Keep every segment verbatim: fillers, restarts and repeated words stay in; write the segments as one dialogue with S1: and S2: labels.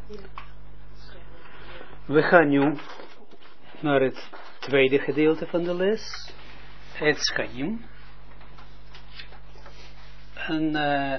S1: We gaan nu naar het tweede gedeelte van de les. Het Schaim. En uh,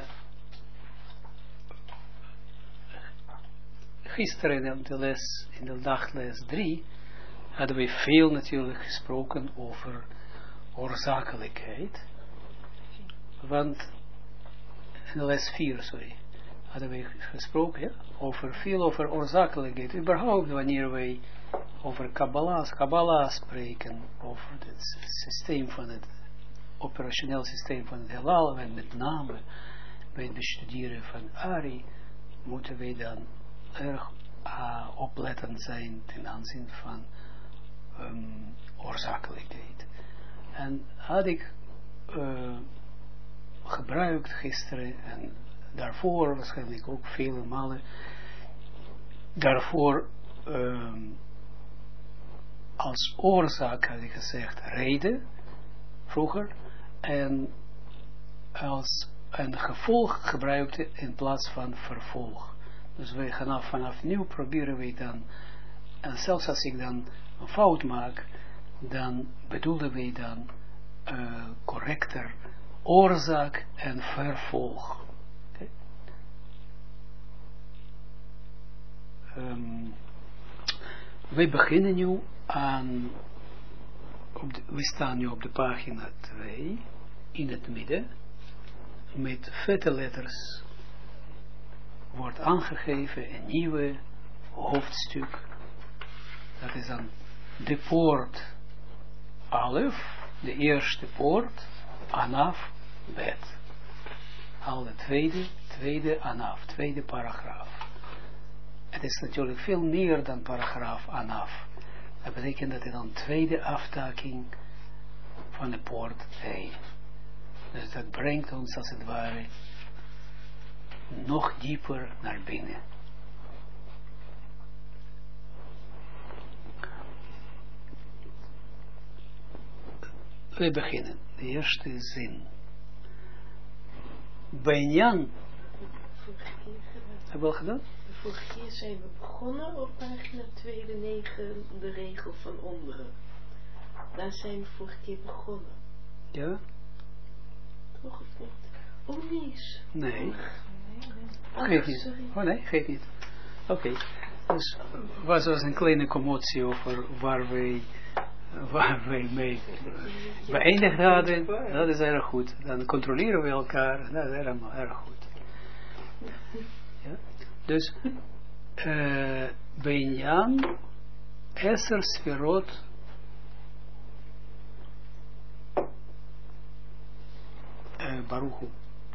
S1: gisteren in de les, in de dagles drie, hadden we veel natuurlijk gesproken over oorzakelijkheid. Want, in de les vier, sorry, hadden we gesproken, ja, over veel over oorzakelijkheid. Überhaupt wanneer wij over Kabbalah, Kabbalah spreken, over het systeem van het operationeel systeem van het heelal, en met name bij het bestuderen van Ari, moeten wij dan erg uh, oplettend zijn ten aanzien van um, oorzakelijkheid. En had ik uh, gebruikt gisteren en daarvoor waarschijnlijk ook vele malen daarvoor um, als oorzaak had ik gezegd reden vroeger en als een gevolg gebruikte in plaats van vervolg. Dus wij gaan vanaf nu proberen we dan, en zelfs als ik dan een fout maak, dan bedoelen wij dan uh, correcter oorzaak en vervolg. Okay. Um, wij beginnen nu aan, op de, we staan nu op de pagina twee, in het midden, met vette letters wordt aangegeven een nieuwe hoofdstuk. Dat is dan de poort Alef, de eerste poort, Anaf, Bet. Al de tweede, tweede Anaf, tweede paragraaf. Het is natuurlijk veel meer dan paragraaf Anaf. Dat betekent dat het dan tweede aftaking van de poort heen. Dus dat brengt ons als het ware nog dieper naar binnen. We beginnen. De eerste zin. Benjan. Hebben we al gedaan?
S2: De vorige keer zijn we begonnen op pagina twee, de negen, de regel van onderen. Daar zijn we vorige keer begonnen.
S1: Ja?
S2: Toch of niet? Oh, niet.
S1: Nee.
S2: Ach,
S1: geef niet.
S2: sorry.
S1: Oh nee, geef niet. Oké. Okay. Dus was er een kleine commotie over waar wij, waar wij mee beëindigd hadden. Dat is erg goed. Dan controleren we elkaar. Dat is helemaal erg goed. Ja? Dus uh, Benjan Esser Sferot uh, Baruchu.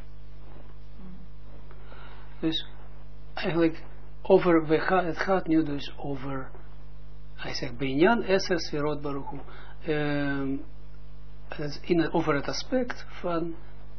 S1: Dus eigenlijk over, we gaan, het gaat nu dus over, hij zegt Benjan Esser Sferot Baruchu, um, in, over het aspect van,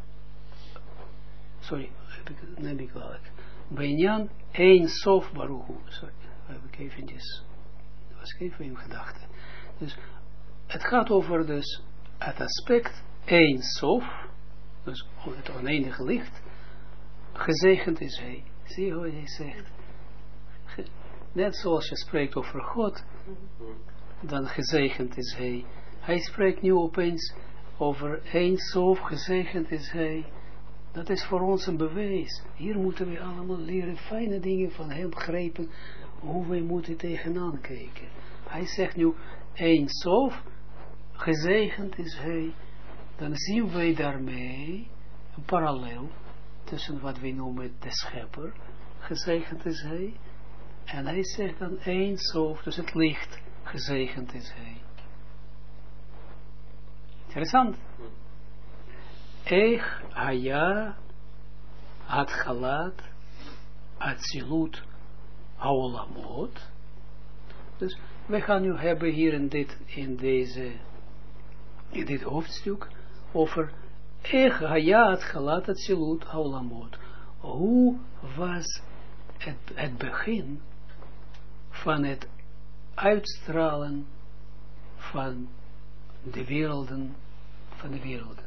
S1: sorry, heb ik, neem ik wel ik. Benjan Ein Sof Baruchu, sorry, heb ik eventjes, dat was even in gedachten. Dus het gaat over dus het aspect Ein Sof, dus het oneindige licht. Gezegend is hij. Zie je hoe hij zegt? Ge, net zoals je spreekt over God, dan gezegend is hij. Hij spreekt nu opeens over Ein Sof, gezegend is hij. Dat is voor ons een bewijs. Hier moeten we allemaal leren fijne dingen van hem begrijpen, hoe wij moeten tegenaan kijken. Hij zegt nu Ein Sof, gezegend is hij. Dan zien wij daarmee een parallel tussen wat wij noemen de schepper, gezegend is hij, en hij zegt dan Ein Sof, dus het licht, gezegend is hij. Interessant. Ech haya atchalat atzilut haolamot. Dus we gaan nu hebben hier in dit, in deze, in dit hoofdstuk over Ech hayat galat atzilut haolamot. Hoe was het, het begin van het uitstralen van de werelden, van de werelden.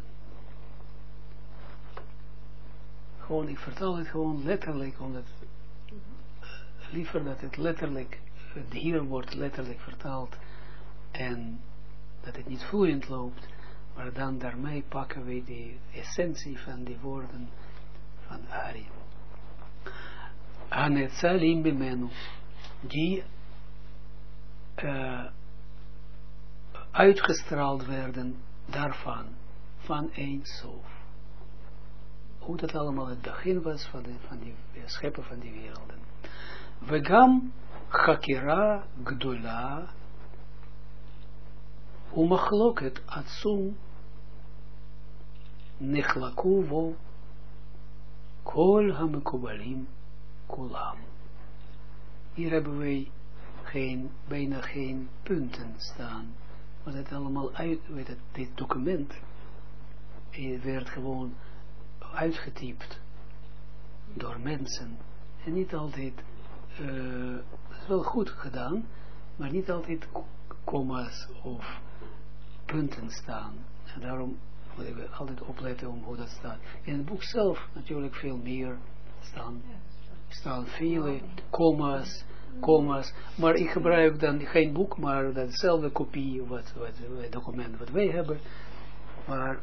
S1: Gewoon, ik vertaal het gewoon letterlijk, omdat liever dat het letterlijk, het hier wordt letterlijk vertaald en dat het niet vloeiend loopt, maar dan daarmee pakken we de essentie van die woorden van Ari. Hanetzalim bimenu, die uh, uitgestraald werden daarvan, van Ein Sof. Hoe dat allemaal het begin was van, de, van die scheppen van die werelden. Vegam Chakira Gdola Umachloket Atsum Nechlaku Vo Kol Hamekubalim Kulam. Hier hebben wij geen, bijna geen punten staan. Maar het allemaal uit, weet het, dit document werd gewoon uitgetypt door mensen. En niet altijd, uh, dat is wel goed gedaan, maar niet altijd comma's of punten staan. En daarom moeten we altijd opletten om hoe dat staat. In het boek zelf natuurlijk veel meer staan, staan vele comma's, comma's, maar ik gebruik dan geen boek, maar datzelfde kopie, wat, wat, het document wat wij hebben, maar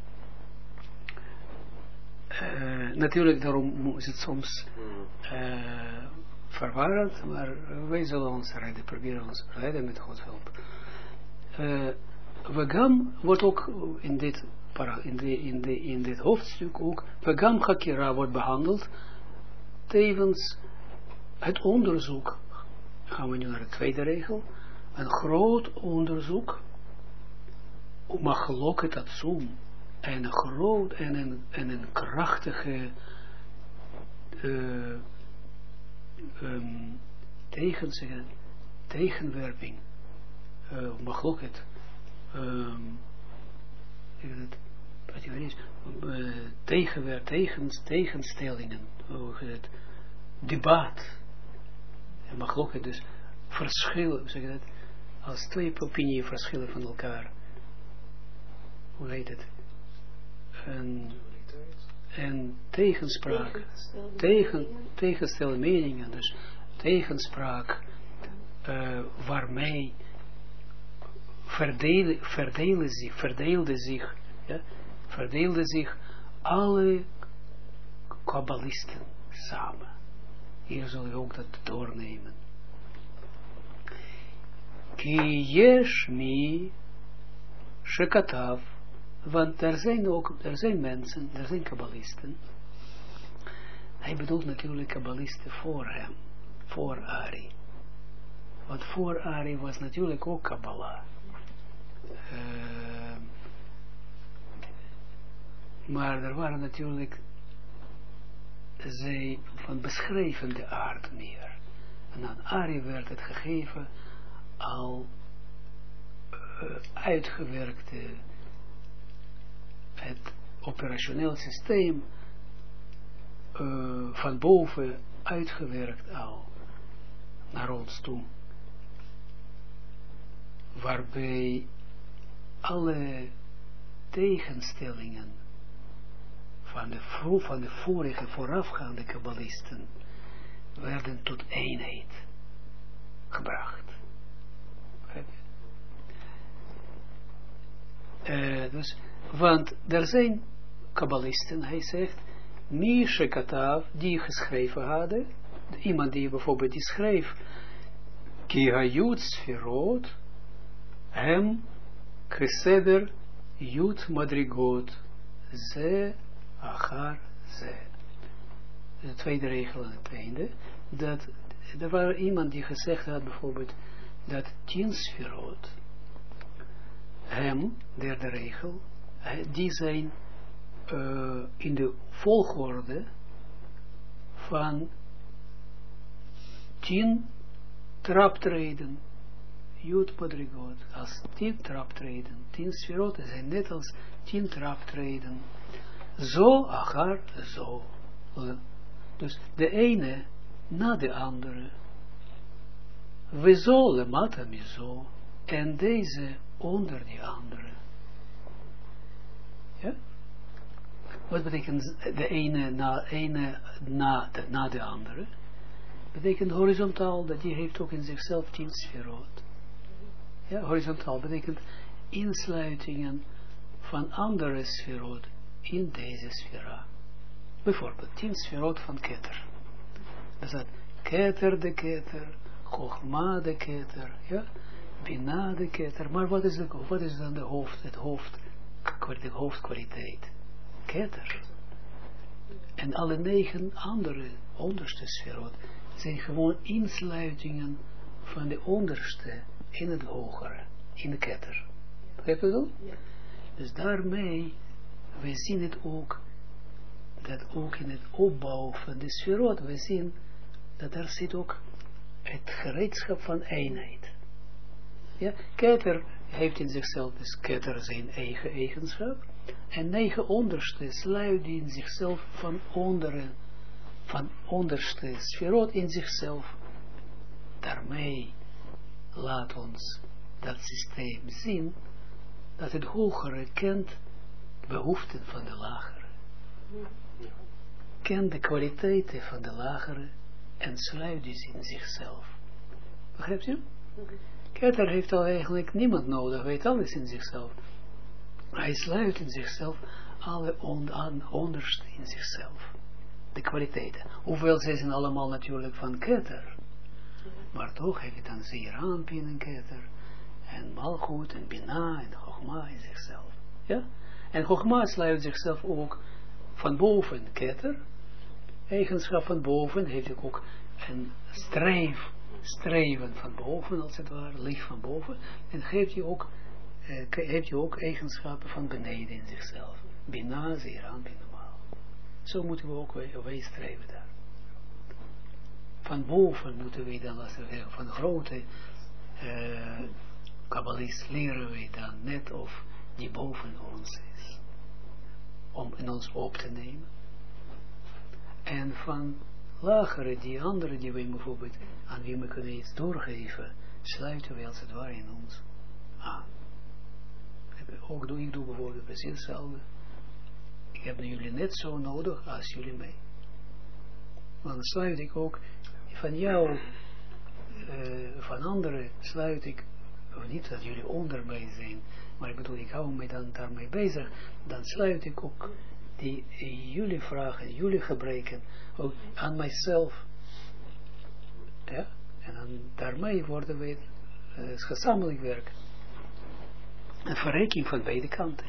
S1: Uh, natuurlijk, daarom is het soms uh, verwarrend, maar wij zullen ons redden, proberen ons redden met Gods hulp. Uh, Vagam wordt ook in dit, para, in, de, in, de, in dit hoofdstuk ook, Vagam Chakira wordt behandeld, tevens het onderzoek, gaan we nu naar de tweede regel, een groot onderzoek, Umachloket Atsum, en een groot en een, en een krachtige uh, um, tegen, zeggen, tegenwerping, uh, machloket, um, wat je weet, uh, tegenwer, tegens, tegenstellingen, uh, het, debat, en machloket, dus verschillen, zeg je dat, als twee opinieën verschillen van elkaar, hoe heet het? En, en tegenspraak, tegen, tegenstelde meningen, dus tegenspraak, uh, waarmee verdelen, verdelen zich, verdeelde zich, ja, verdeelde zich alle kabbalisten samen. Hier zullen we ook dat doornemen. Ki yesh mi shekatav. Want er zijn ook, er zijn mensen, er zijn kabbalisten. Hij bedoelt natuurlijk kabbalisten voor hem, voor Ari. Want voor Ari was natuurlijk ook Kabbalah. Uh, maar er waren natuurlijk zij van beschrijvende aard meer. En aan Ari werd het gegeven al uh, uitgewerkte, het operationeel systeem uh, van boven uitgewerkt al naar ons toe, waarbij alle tegenstellingen van de, vro- van de vorige voorafgaande kabbalisten werden tot eenheid gebracht. Uh, dus want er zijn kabbalisten, hij zegt, Mishe Katav, die geschreven hadden, iemand die bijvoorbeeld die schreef, Ki hayut sferot, hem keseder yut madrigot, ze achar ze. De tweede regel aan het einde, dat er was iemand die gezegd had bijvoorbeeld, dat tien sferot, hem, derde regel, die zijn uh, in de volgorde van tien traptreden, Jut Padrigot, als tien traptreden, tien sferoten zijn net als tien traptreden, zo, achar, zo. Dus de ene na de andere, we zo, lemata mi zo, en deze onder die andere. Ja? Wat betekent de ene na, ene na, de, na de andere? betekent horizontaal, dat die heeft ook in zichzelf tien sferot. Ja, horizontaal betekent insluitingen van andere sferot in deze sfera. Bijvoorbeeld, tien sferot van Keter. Dat is Keter de Keter, Chochma de Keter, ja, Bina de Keter. Maar wat is, de, wat is dan de hoofd, het hoofd, de hoofdkwaliteit? Keter. En alle negen andere onderste sferot zijn gewoon insluitingen van de onderste in het hogere, in de Keter. Begrijp je dat? Ja. Dus daarmee, we zien het ook, dat ook in het opbouw van de sferot, we zien dat er zit ook het gereedschap van eenheid. Ja, Keter heeft in zichzelf, dus Keter zijn eigen eigenschap, en negen onderste sluiten in zichzelf van onderen, van onderste sferot in zichzelf. Daarmee laat ons dat systeem zien, dat het hogere kent behoeften van de lagere. Kent de kwaliteiten van de lagere en sluit die in zichzelf. Begrijpt u? Keter heeft al eigenlijk niemand nodig, weet alles in zichzelf. Hij sluit in zichzelf alle on, onderste in zichzelf. De kwaliteiten. Hoewel zij zijn allemaal natuurlijk van Keter. Maar toch heeft hij dan zeer aanpien en Keter. En Malchut en Bina en Chochma in zichzelf. Ja? En Chochma sluit zichzelf ook van boven Keter. Eigenschap van boven heeft hij ook een streef, streven van boven als het ware, licht van boven. En geeft hij ook, eh, heeft hij ook eigenschappen van beneden in zichzelf. Bina, zeer aanpien normaal. Zo moeten we ook wij, wij streven daar. Van boven moeten we dan, als we zeggen, van de grote uh, kabbalist leren we dan net of die boven ons is. Om in ons op te nemen. En van lagere, die andere die wij bijvoorbeeld, aan wie we kunnen iets doorgeven, sluiten we als het ware in ons aan. Ook doe ik doe bijvoorbeeld precies hetzelfde. Ik heb jullie net zo nodig als jullie mij. Maar dan sluit ik ook van jou, uh, van anderen sluit ik, of niet dat jullie onder mij zijn, maar ik bedoel, ik hou me dan daarmee bezig, dan sluit ik ook die uh, jullie vragen, jullie gebreken, ook aan mijzelf. Ja, en dan daarmee worden we uh, gezamenlijk werk. Een verrijking van beide kanten.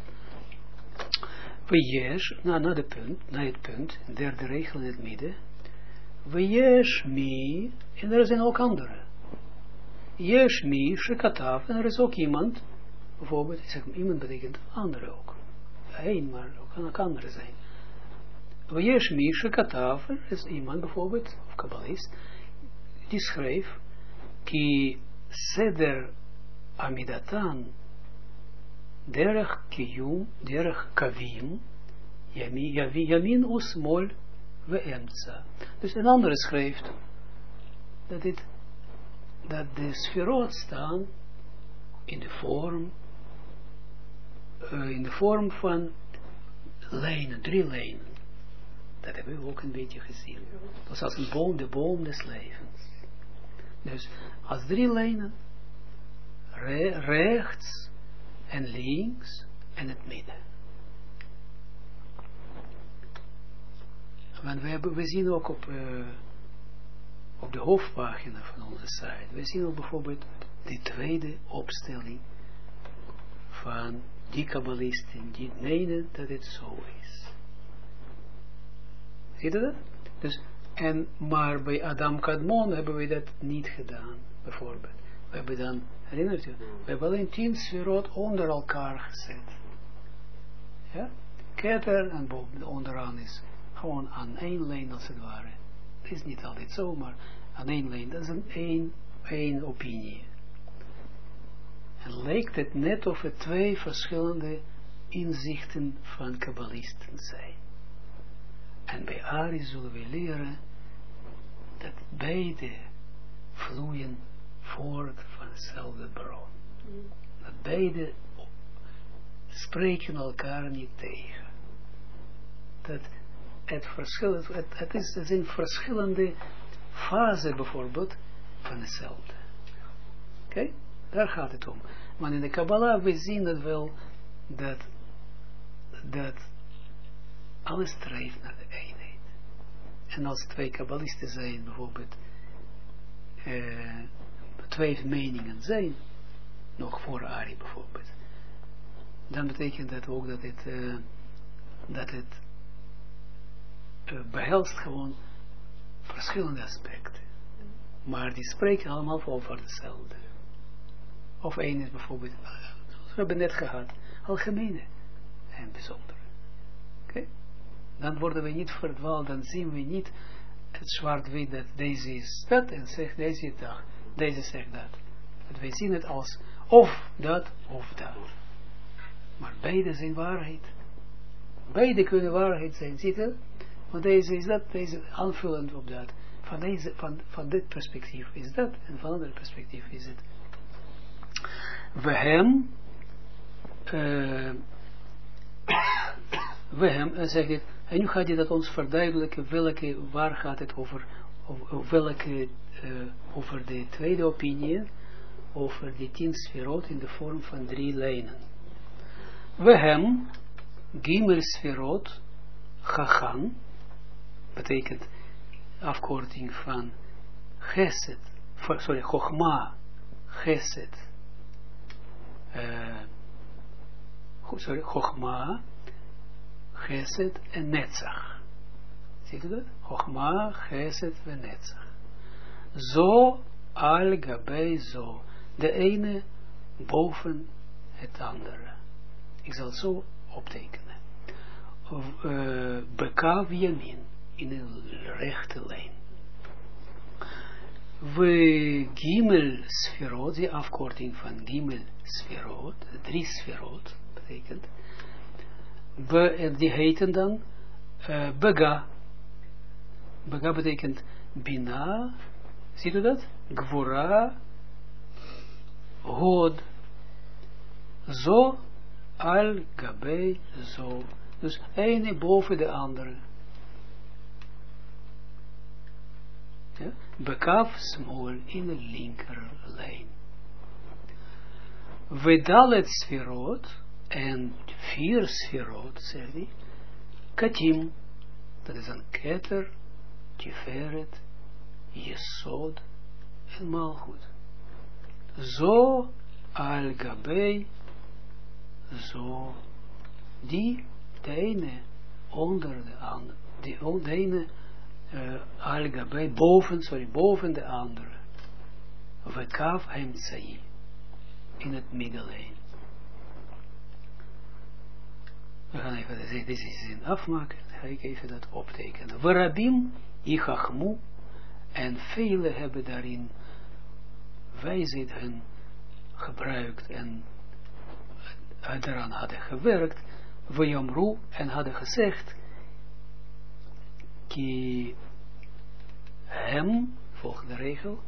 S1: Wees, nou, naar, de punt, naar het punt, derde regel in het midden. Wees mi, en er zijn ook andere. Yesh mi, shekatav, en er is ook iemand, bijvoorbeeld, ik zeg, iemand betekent andere ook. Eén, maar ook kan ook andere zijn. Wees mi, shekatav, er is iemand bijvoorbeeld, of kabbalist, die schreef, ki seder amidatan, derech kiyum, derech kavim, yamin usmol, we emtsa. Dus een andere schrijft dat, dit, dat de sferot staan in de vorm uh, in de vorm van lijnen, drie lijnen. Dat hebben we ook een beetje gezien. Dat is als een boom, de boom des levens. Dus als drie lijnen, re, rechts en links en het midden. Want we, hebben, we zien ook op, uh, op de hoofdpagina van onze site, we zien ook bijvoorbeeld de tweede opstelling van die kabbalisten die menen dat het zo is. Zie je dat? Dus, en, maar bij Adam Kadmon hebben we dat niet gedaan, bijvoorbeeld. We hebben dan, herinnert u, we hebben alleen tien sferot onder elkaar gezet. Ja? Keter en boven, onderaan is gewoon aan één lijn als het ware. Het is niet altijd zo, maar aan één lijn. Dat is een één, één opinie. En lijkt het net of het twee verschillende inzichten van kabbalisten zijn. En bij Ari zullen we leren dat beide vloeien voort van hetzelfde bron. Dat beide spreken elkaar niet tegen. Dat het verschil, het, het, is, het zijn verschillende fase bijvoorbeeld van hetzelfde. Oké? Okay? Daar gaat het om. Maar in de Kabbalah, we zien dat wel, dat, dat alles streeft naar de eenheid. En als twee kabbalisten zijn, bijvoorbeeld, uh, twee meningen zijn, nog voor Ari bijvoorbeeld, dan betekent dat ook dat het, uh, dat het uh, behelst gewoon verschillende aspecten. Maar die spreken allemaal over hetzelfde. Of één is bijvoorbeeld, uh, we hebben net gehad, algemene en bijzondere. Oké? Okay? Dan worden we niet verdwaald, dan zien we niet het zwart-wit dat deze is dat en zegt deze dag, deze zegt dat. Dat wij zien het als of dat of dat. Maar beide zijn waarheid. Beide kunnen waarheid zijn, ziet je? Want deze is dat, deze aanvullend op dat. Van, deze, van, van dit perspectief is dat, en van ander perspectief is het. We hem, uh, we hem, uh, zeg dit, en nu gaat hij dat ons verduidelijken, welke, waar gaat het over, over, welke, uh, over de tweede opinie, over die tien sferot in de vorm van drie lijnen. We hem, gimel sferot, chachan, betekent afkorting van Geset, sorry, Chochma, Geset, uh, sorry, Chochma, Geset en Netzach. Ziet u dat? Chochma, Geset en Netzach. Zo al gabei zo. De ene boven het andere. Ik zal het zo optekenen. Uh, Bekav yamin. In een rechte lijn. We gimel sferot, die afkorting van gimel sferot, drie sferot, betekent, we, die heten dan uh, Bega. Bega betekent Bina, ziet u dat? Gvura, Hod. Zo, al gabei, zo. Dus ene boven de andere. Ja? Bekav smol in de linkerlijn. Vedalet sferot en vier sferot, zegt hij, katim, dat is een keter, tiferet, jesod en malchut. Zo al gabei, zo, die de ene onder de andere, die de ene Uh, al gabei, boven, sorry, boven de andere. Vekav hemtsai. In het middellijn. We gaan even deze zin afmaken. Dan ga ik even dat optekenen. Verabim ichachmu. En velen hebben daarin wijsheid hun gebruikt en eraan hadden gewerkt. Vejamru en hadden gezegd. Ki hem, volgende regel,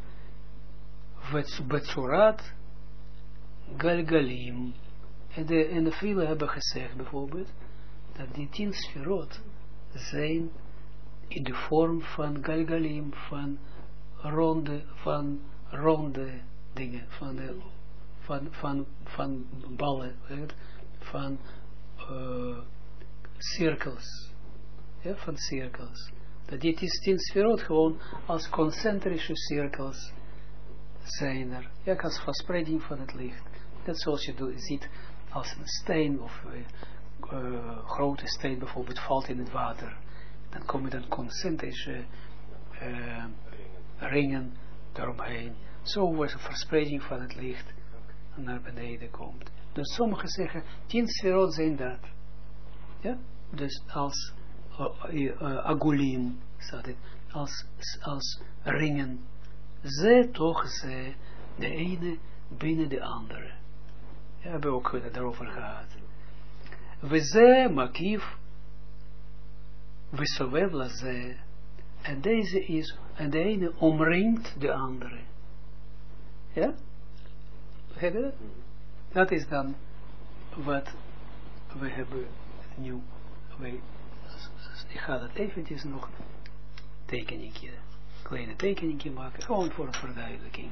S1: Betsurat Galgalim. En de, en de velen hebben gezegd bijvoorbeeld, dat die tien sferot zijn in de vorm van Galgalim, van ronde, van ronde dingen, van, de, van, van, van ballen, van uh, cirkels. Ja, van cirkels. Dat die tien sferot gewoon als concentrische cirkels zijn er. Ja, als verspreiding van het licht. Net zoals je ziet als een steen of uh, uh, grote steen bijvoorbeeld valt in het water. Dan komen dan concentrische uh, ringen eromheen. Zo wordt een verspreiding van het licht naar beneden komt. Dus sommigen zeggen, tien sferot zijn dat. Ja, dus als Uh, uh, agulim, staat het, als, als ringen, ze toch ze, de ene binnen de andere. Ja, we hebben ook uh, daarover gehad. We ze makief, we sovev la ze, en deze is, en de ene omringt de andere. Ja? Begrijp je dat? Dat is dan wat we hebben nu, wij ik ga dat eventjes nog tekeningje kleine tekeningje maken, gewoon voor verduidelijking.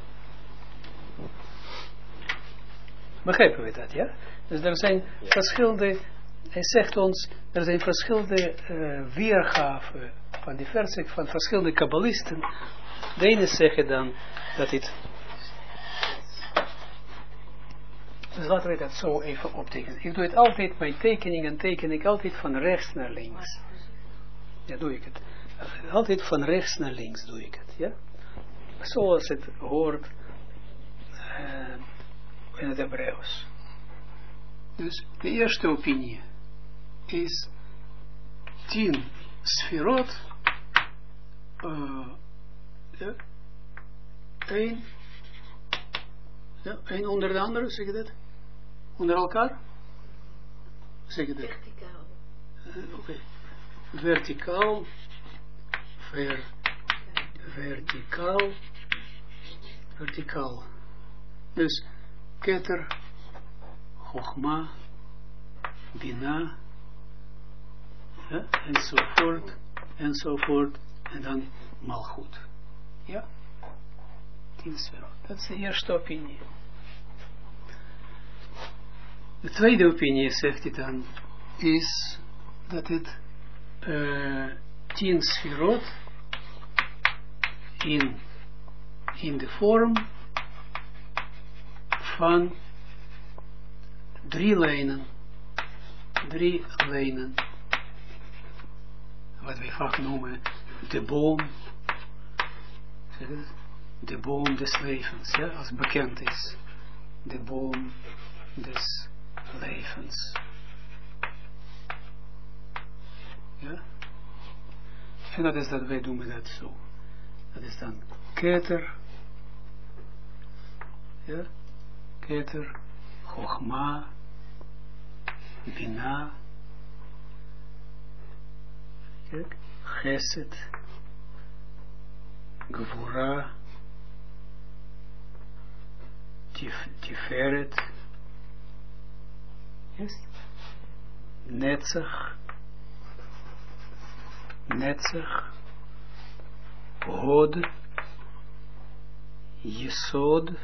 S1: Begrijpen we dat, ja? Dus er zijn ja. verschillende, hij zegt ons, er zijn verschillende uh, weergaven van die versen, van verschillende kabbalisten. De ene zeggen dan, dat dit, dus laten we dat zo even optekenen. Ik doe het altijd, bij tekeningen teken ik altijd van rechts naar links. Ja, doe ik het. Altijd van rechts naar links doe ik het, ja? Zoals het hoort uh, in het Hebreeuws. Dus de eerste opinie is tien sferot, uh, ja, één, ja, één onder de andere, zeg je dat? Onder elkaar? Zeg je dat?
S2: Verticaal.
S1: Uh, Oké. Okay. Verticaal, ver, verticaal, verticaal. Dus keter, Chochma, Bina, ja, enzovoort, enzovoort, en dan Malchut. Ja? Tien sferot. Dat is de eerste opinie. De tweede opinie, zegt hij dan, is dat het uh, tien sferot in, in de vorm van drie lijnen, drie lijnen, wat wij vaak noemen de boom, zeg het? De boom des levens, ja, als bekend is, de boom des levens, ja, en dat is dat wij doen dat zo, dat is dan keter, ja, keter, Chochma, Bina, kijk, Chesed, Gevura, tif, Tiferet, yes? Netzach, Netzach, Hod, Yesod,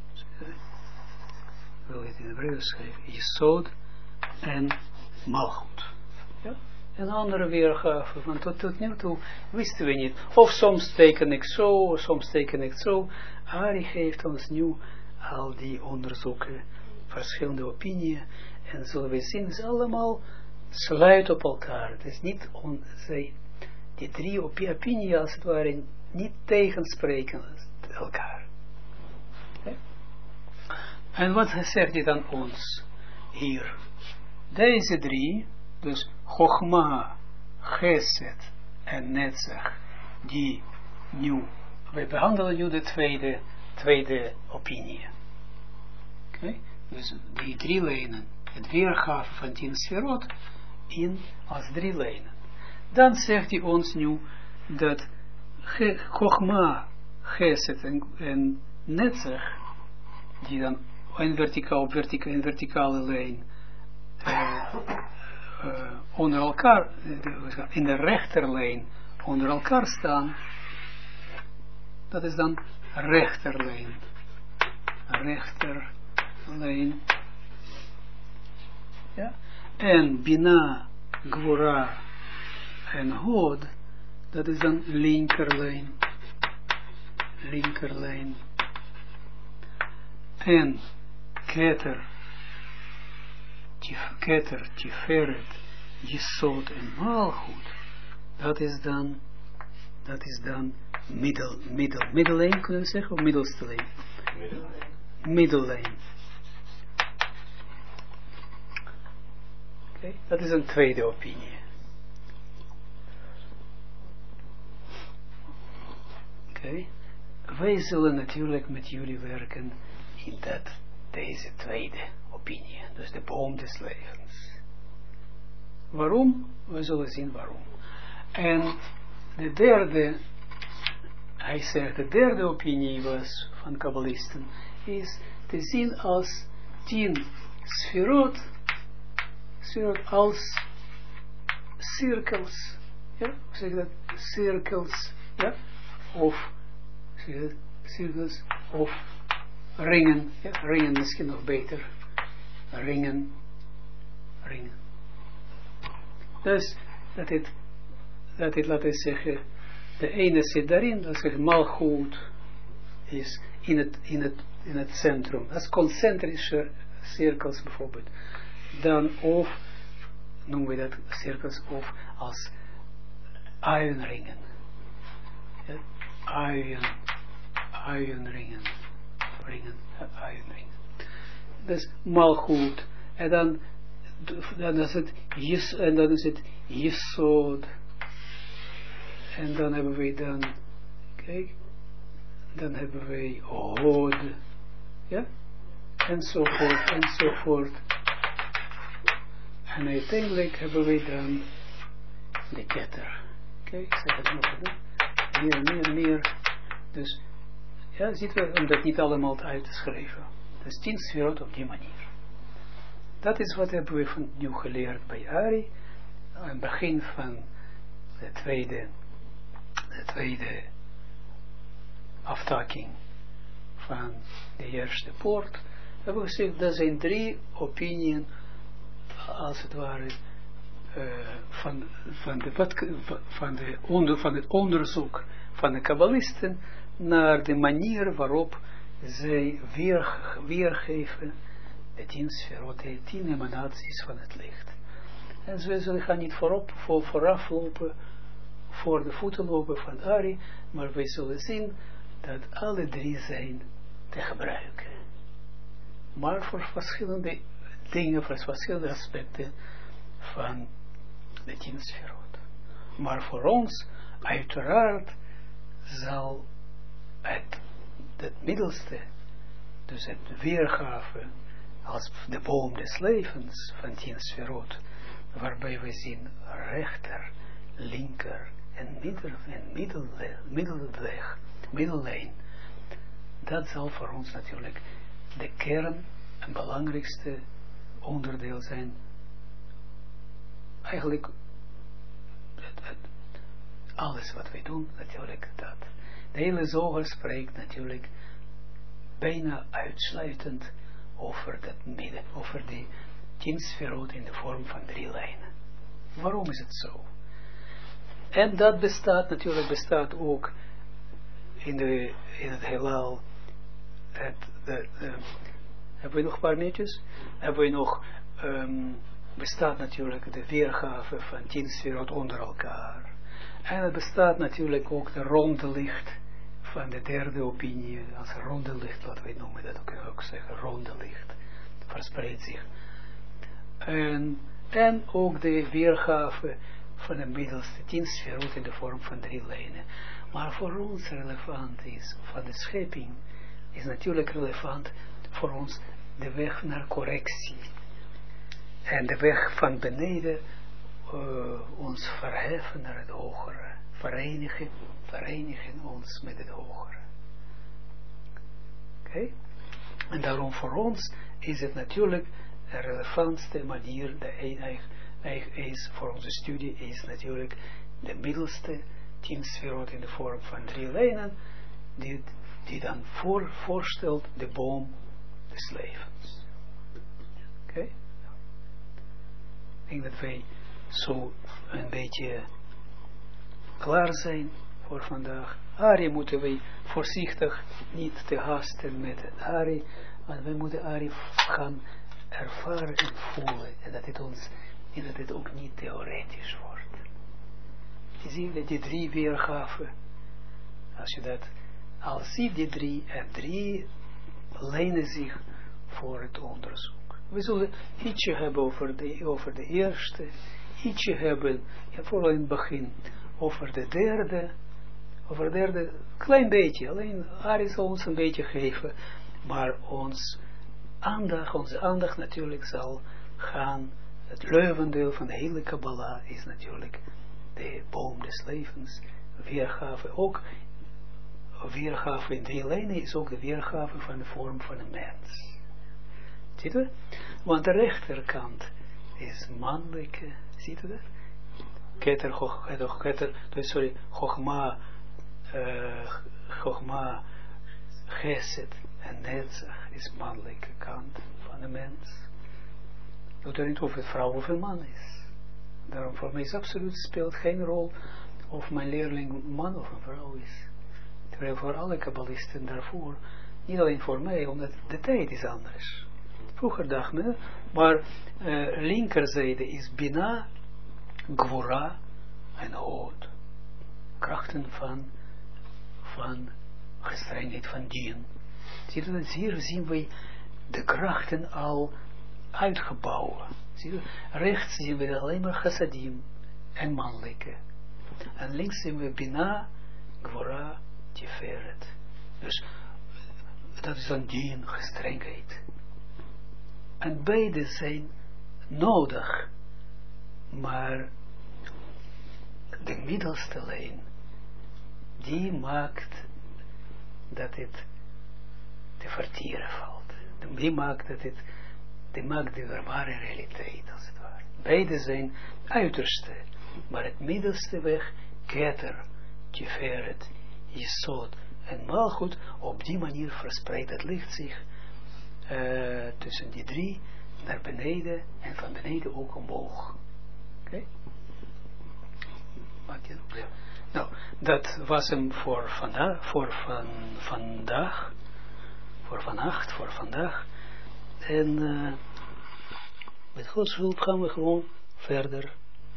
S1: wil je het in Hebreeuws schrijven, Yesod en Malchut. Ja? En andere weergaven, want tot, tot nu toe wisten we niet. Of soms teken ik zo, of soms teken ik zo. Ari geeft ons nu al die onderzoeken, verschillende opinieën, en zullen we zien, ze allemaal sluiten op elkaar. Het is niet, on, zij, die drie opinieën als het ware, niet tegenspreken elkaar. Okay? En wat zegt hij dan ons hier? Deze drie, dus Chochma, Chesed en Netzach, die nu, wij behandelen nu de tweede, tweede opinie. Okay? Dus die drie lijnen, het weergave van tien sferot in als drie lijnen. Dan zegt hij ons nu dat Chochma, Chesed en, en Netzach, die dan een verticaal, verticaal, een verticale lijn uh, uh, onder elkaar, in de rechterlijn onder elkaar staan, dat is dan rechterlijn. Rechterlijn. Ja? En Bina, Gvura en Hod, dat is dan linkerlijn. Linkerlijn. En Keter, tif, Keter, Tiferet, Yesod en Malchut, dat is dan, dat is dan middel, middel, middellijn kunnen we zeggen, of middelste lijn? Middellijn. Middellijn. Oké, okay, dat is een tweede opinie. Oké, okay. Wij zullen natuurlijk met jullie werken in dat, deze tweede opinie, dus de boom des levens. Waarom? We zullen zien waarom. En de derde, hij zegt, de derde opinie was van kabbalisten, is te zien als tien sferot, sferot als cirkels, ja, hoe zeg je dat, cirkels, ja, of cirkels, of ringen, ja, ringen misschien nog beter, ringen, ringen. Dus, dat het, dat het, laten we zeggen, de ene zit daarin, dat is malgoed, is in het, in het, in het centrum, als concentrische cirkels bijvoorbeeld, dan of, noemen we dat cirkels, of als uienringen, ja, uien, uienringen, ringen, uienringen, dus malgoed, en dan, dan is het yes, en dan is het Yesod, en dan hebben we dan, kijk, dan hebben we Hod, ja, enzovoort, enzovoort. En uiteindelijk hebben we dan de ketter. Kijk, ik zeg het nog, hè? Meer, meer, meer. Dus, ja, ziet we, om dat niet allemaal uit te schrijven. Dus tien sferot op die manier. Dat is wat hebben we van nu geleerd bij Ari. Aan het begin van de tweede, de tweede aftaking van de eerste poort. Hebben we gezegd, dat zijn drie opinieën, als het ware, uh, van, van, de, wat, van, de onder, van het onderzoek van de kabbalisten naar de manier waarop zij weer, weergeven de tien sferot, de tien emanaties van het licht. En zo zullen gaan niet voorop, voor, vooraf lopen, voor de voeten lopen van Ari, maar wij zullen zien dat alle drie zijn te gebruiken. Maar voor verschillende dingen, voor verschillende aspecten van de tien sferot. Maar voor ons, uiteraard, zal het, het middelste, dus het weergave, als de boom des levens van tien sferot, waarbij we zien rechter, linker en, middel, en middellijn, middellijn, middellijn, dat zal voor ons natuurlijk de kern en belangrijkste onderdeel zijn. Eigenlijk het, het, alles wat wij doen, natuurlijk dat. De hele zoger spreekt natuurlijk bijna uitsluitend over dat midden, over die tien sferot in de vorm van drie lijnen. Waarom is het zo? En dat bestaat natuurlijk, bestaat ook in, de, in het heelal. Het, de, de, hebben we nog een paar minuutjes? Hebben we nog, um, bestaat natuurlijk de weergave van tien sferot onder elkaar. En het bestaat natuurlijk ook de ronde licht van de derde opinie, als ronde licht, laten we noemen dat ook, ook zeggen, ronde licht, verspreidt zich. En, en ook de weergave van de middelste tien sferot in de vorm van drie lijnen. Maar voor ons relevant is, van de schepping, is natuurlijk relevant voor ons de weg naar correctie. En de weg van beneden uh, ons verheffen naar het hogere. Verenigen, verenigen ons met het hogere. Oké? Okay? En daarom voor ons is het natuurlijk de relevantste manier, de eigen, eigen is voor onze studie, is natuurlijk de middelste tien sferot in de vorm van drie lijnen, die, die dan voor, voorstelt de boom des levens. Oké? Okay? Ik denk dat wij zo een beetje klaar zijn voor vandaag. Ari moeten wij voorzichtig niet te haasten met het Ari, want wij moeten Ari gaan ervaren en voelen, en dat het ons, en dat het ook niet theoretisch wordt. Je ziet dat die drie weergaven, als je dat al ziet, die drie, en drie lenen zich voor het onderzoek. We zullen ietsje hebben over de, over de eerste, ietsje hebben, ja, vooral in het begin, over de derde, over de derde, klein beetje, alleen Ari zal ons een beetje geven, maar ons aandacht, onze aandacht natuurlijk zal gaan, het leuvendeel van de hele Kabbalah is natuurlijk de boom des levens, weergave, ook weergave in drie lijnen is ook de weergave van de vorm van een mens. Ziet u? Want de rechterkant is mannelijke, ziet u dat? Keter, keter, keter, sorry, Chogma, uh, Chogma, Geset en Netzach is mannelijke kant van de mens. Doet er niet of het vrouw of een man is. Daarom voor mij is absoluut speelt geen rol of mijn leerling een man of een vrouw is. Terwijl voor alle kabbalisten daarvoor, niet alleen voor mij, omdat de tijd is anders. Vroeger dacht men, maar uh, linkerzijde is Bina, Gvura en Hood. Krachten van, van gestrengheid van Dien. Zie je dat? Hier zien we de krachten al uitgebouwd. Zie je? Rechts zien we alleen maar chassadim en mannelijke. En links zien we Bina, Gvura, Tiferet. Dus dat is dan Dien, gestrengheid. En beide zijn nodig. Maar de middelste lijn, die maakt dat het te vertieren valt. Die maakt dat het, die maakt de ware realiteit, als het ware. Beide zijn uiterste, maar het middelste weg, Keter, Tiferet, Jesod en Malchut, op die manier verspreidt het licht zich uh, tussen die drie naar beneden en van beneden ook omhoog. Oké? Okay? Maak je nog? Ja. Nou, dat was hem voor vandaag, voor van, vandaag, voor vannacht, voor vandaag. En uh, met Gods hulp gaan we gewoon verder.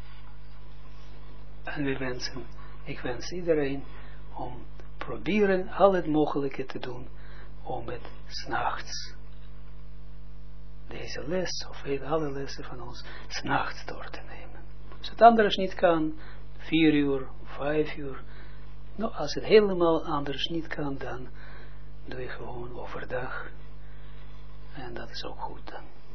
S1: En we wensen, ik wens iedereen om proberen al het mogelijke te doen om het 's nachts deze les, of alle lessen van ons, 's nachts door te nemen. Als het anders niet kan, vier uur, vijf uur, nou, als het helemaal anders niet kan, dan doe je gewoon overdag. En dat is ook goed dan.